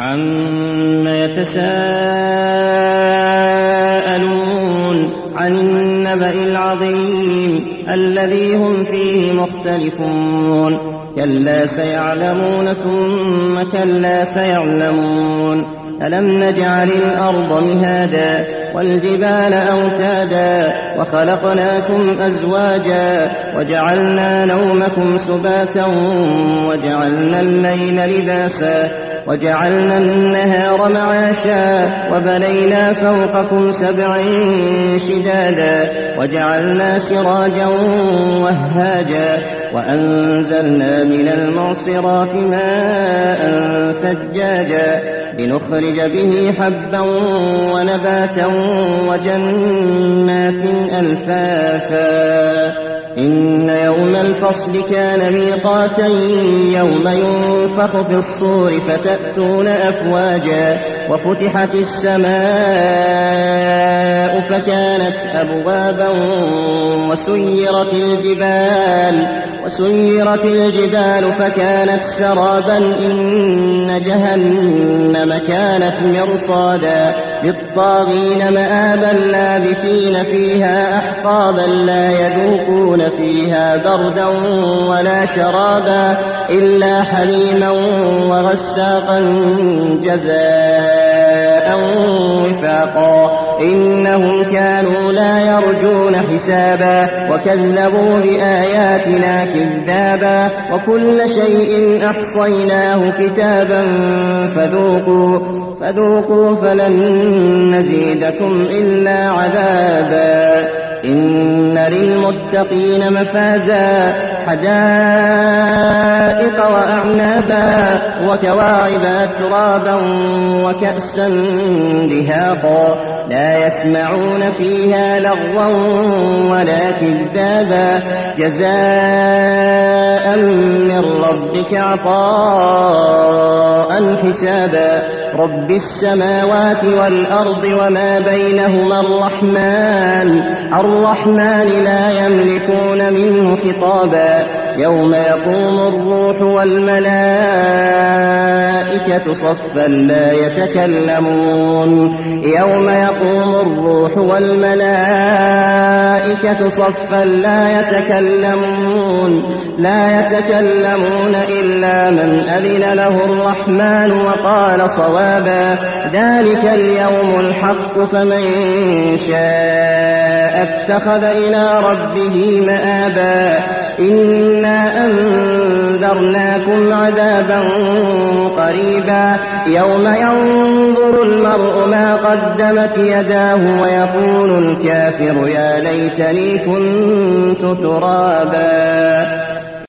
عَمَّ يَتَسَاءَلُونَ عَنِ النَّبَإِ الْعَظِيمِ الَّذِي هُمْ فِيهِ مُخْتَلِفُونَ كَلَّا سَيَعْلَمُونَ ثُمَّ كَلَّا سَيَعْلَمُونَ أَلَمْ نَجْعَلِ الْأَرْضَ مِهَادًا وَالْجِبَالَ أَوْتَادًا وَخَلَقْنَاكُمْ أَزْوَاجًا وَجَعَلْنَا نَوْمَكُمْ سُبَاتًا وَجَعَلْنَا اللَّيْلَ لِبَاسًا وَجَعَلْنَا النَّهَارَ مَعَاشًا وَبَنَيْنَا فَوْقَكُمْ سَبْعًا شِدَادًا وَجَعَلْنَا سِرَاجًا وَهَّاجًا وَأَنزَلْنَا مِنَ الْمُعْصِرَاتِ مَاءً ثَجَّاجًا لِنُخْرِجَ بِهِ حَبًّا وَنَبَاتًا وَجَنَّاتٍ أَلْفَافًا إِنَّ يَوْمَ الْفَصْلِ كَانَ مِيقَاتًا يَوْمَ يُنفَخُ فِي الصُّورِ فَتَأْتُونَ أَفْوَاجًا وَفُتِحَتِ السَّمَاءُ فَكَانَتْ أَبْوَابًا وَسُيِّرَتِ الْجِبَالُ فَكَانَتْ سَرَابًا إِنَّ جَهَنَّمَ كَانَتْ مِرْصَادًا لِلطَّاغِينَ مَآبًا لَابِثِينَ فِيهَا أَحْقَابًا لا يَذُوقُونَ فِيهَا بَرْدًا وَلَا شَرَابًا إِلَّا حَمِيمًا وَغَسَّاقًا جَزَاءً وِفَاقًا إِنَّهُمْ كَانُوا لَا يَرْجُونَ حِسَابًا وَكَذَّبُوا بِآيَاتِنَا كِذَّابًا وَكُلَّ شَيْءٍ أَحْصَيْنَاهُ كِتَابًا فذوقوا فلن نزيدكم إلا عذابا إن للمتقين مفازا حدائق وأعنابا وكواعب أترابا وكأسا دهاقا لا يسمعون فيها لغوا ولا كذابا جزاء من ربك عطاء حسابا رب السماوات والأرض وما بينهما الرحمن لا يملكون منه خطابا يوم يقوم الروح والملائكة صفا لا يتكلمون لا يتكلمون إلا من أذن له الرحمن وقال صوابا ذلك اليوم الحق فمن شاء اتخذ إلى ربه مآبا إنا أنذرناكم عذابا قريبا يوم ينظر المرء ما قدمت يداه ويقول الكافر يا ليتني كنت ترابا